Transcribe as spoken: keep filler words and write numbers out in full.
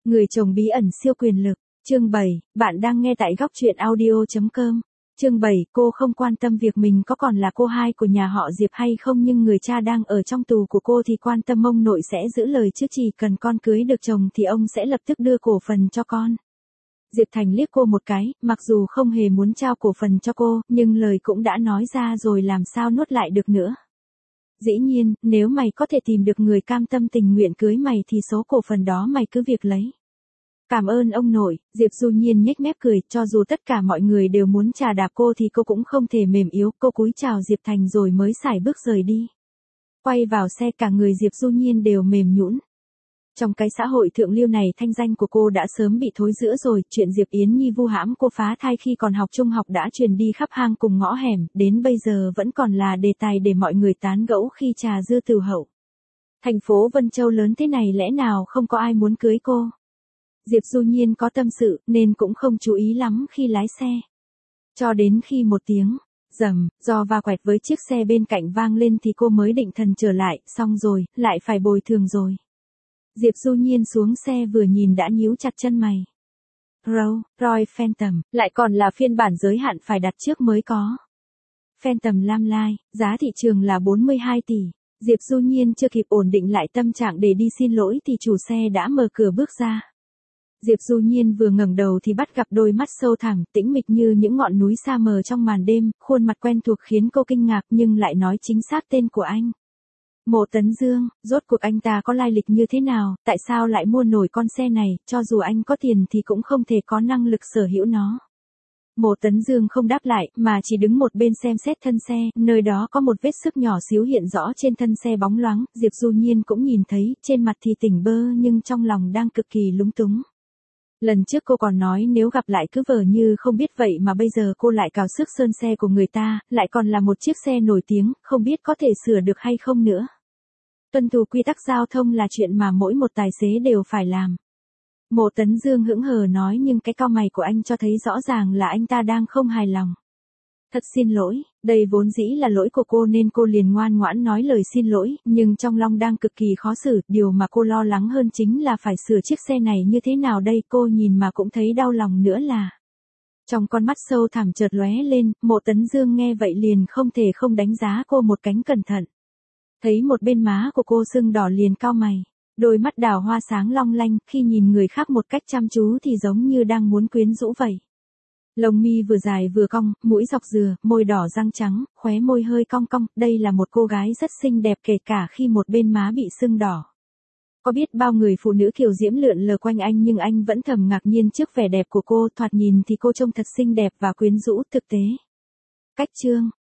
Người chồng bí ẩn siêu quyền lực, chương bảy, bạn đang nghe tại góc truyện audio.com. Chương bảy, cô không quan tâm việc mình có còn là cô hai của nhà họ Diệp hay không, nhưng người cha đang ở trong tù của cô thì quan tâm ông nội sẽ giữ lời chứ chỉ cần con cưới được chồng thì ông sẽ lập tức đưa cổ phần cho con. Diệp Thành liếc cô một cái, mặc dù không hề muốn trao cổ phần cho cô, nhưng lời cũng đã nói ra rồi làm sao nuốt lại được nữa. Dĩ nhiên, nếu mày có thể tìm được người cam tâm tình nguyện cưới mày thì số cổ phần đó mày cứ việc lấy. Cảm ơn ông nội, Diệp Du Nhiên nhếch mép cười, cho dù tất cả mọi người đều muốn chà đạp cô thì cô cũng không thể mềm yếu, cô cúi chào Diệp Thành rồi mới sải bước rời đi. Quay vào xe cả người Diệp Du Nhiên đều mềm nhũn. Trong cái xã hội thượng lưu này thanh danh của cô đã sớm bị thối rữa rồi, chuyện Diệp Yến Nhi vu hãm cô phá thai khi còn học trung học đã truyền đi khắp hang cùng ngõ hẻm, đến bây giờ vẫn còn là đề tài để mọi người tán gẫu khi trà dưa tửu hậu. Thành phố Vân Châu lớn thế này lẽ nào không có ai muốn cưới cô? Diệp Du Nhiên có tâm sự nên cũng không chú ý lắm khi lái xe. Cho đến khi một tiếng rầm do va quẹt với chiếc xe bên cạnh vang lên thì cô mới định thần trở lại, xong rồi, lại phải bồi thường rồi. Diệp Du Nhiên xuống xe vừa nhìn đã nhíu chặt chân mày. Rolls Royce Phantom, lại còn là phiên bản giới hạn phải đặt trước mới có. Phantom Lam Lai, giá thị trường là bốn mươi hai tỷ. Diệp Du Nhiên chưa kịp ổn định lại tâm trạng để đi xin lỗi thì chủ xe đã mở cửa bước ra. Diệp Du Nhiên vừa ngẩng đầu thì bắt gặp đôi mắt sâu thẳm, tĩnh mịch như những ngọn núi sa mờ trong màn đêm, khuôn mặt quen thuộc khiến cô kinh ngạc nhưng lại nói chính xác tên của anh. Mộ Tấn Dương, rốt cuộc anh ta có lai lịch như thế nào, tại sao lại mua nổi con xe này, cho dù anh có tiền thì cũng không thể có năng lực sở hữu nó. Mộ Tấn Dương không đáp lại, mà chỉ đứng một bên xem xét thân xe, nơi đó có một vết xước nhỏ xíu hiện rõ trên thân xe bóng loáng, Diệp Du Nhiên cũng nhìn thấy, trên mặt thì tỉnh bơ nhưng trong lòng đang cực kỳ lúng túng. Lần trước cô còn nói nếu gặp lại cứ vờ như không biết vậy mà bây giờ cô lại cào xước sơn xe của người ta, lại còn là một chiếc xe nổi tiếng, không biết có thể sửa được hay không nữa. Tuân thủ quy tắc giao thông là chuyện mà mỗi một tài xế đều phải làm. Mộ Tấn Dương hững hờ nói nhưng cái cau mày của anh cho thấy rõ ràng là anh ta đang không hài lòng. Thật xin lỗi, đây vốn dĩ là lỗi của cô nên cô liền ngoan ngoãn nói lời xin lỗi, nhưng trong lòng đang cực kỳ khó xử, điều mà cô lo lắng hơn chính là phải sửa chiếc xe này như thế nào đây, cô nhìn mà cũng thấy đau lòng nữa là. Trong con mắt sâu thẳm chợt lóe lên, Mộ Tấn Dương nghe vậy liền không thể không đánh giá cô một cánh cẩn thận. Thấy một bên má của cô sưng đỏ liền cau mày, đôi mắt đào hoa sáng long lanh, khi nhìn người khác một cách chăm chú thì giống như đang muốn quyến rũ vậy. Lông mi vừa dài vừa cong, mũi dọc dừa, môi đỏ răng trắng, khóe môi hơi cong cong, đây là một cô gái rất xinh đẹp kể cả khi một bên má bị sưng đỏ. Có biết bao người phụ nữ kiều diễm lượn lờ quanh anh nhưng anh vẫn thầm ngạc nhiên trước vẻ đẹp của cô, thoạt nhìn thì cô trông thật xinh đẹp và quyến rũ thực tế. Cách chương,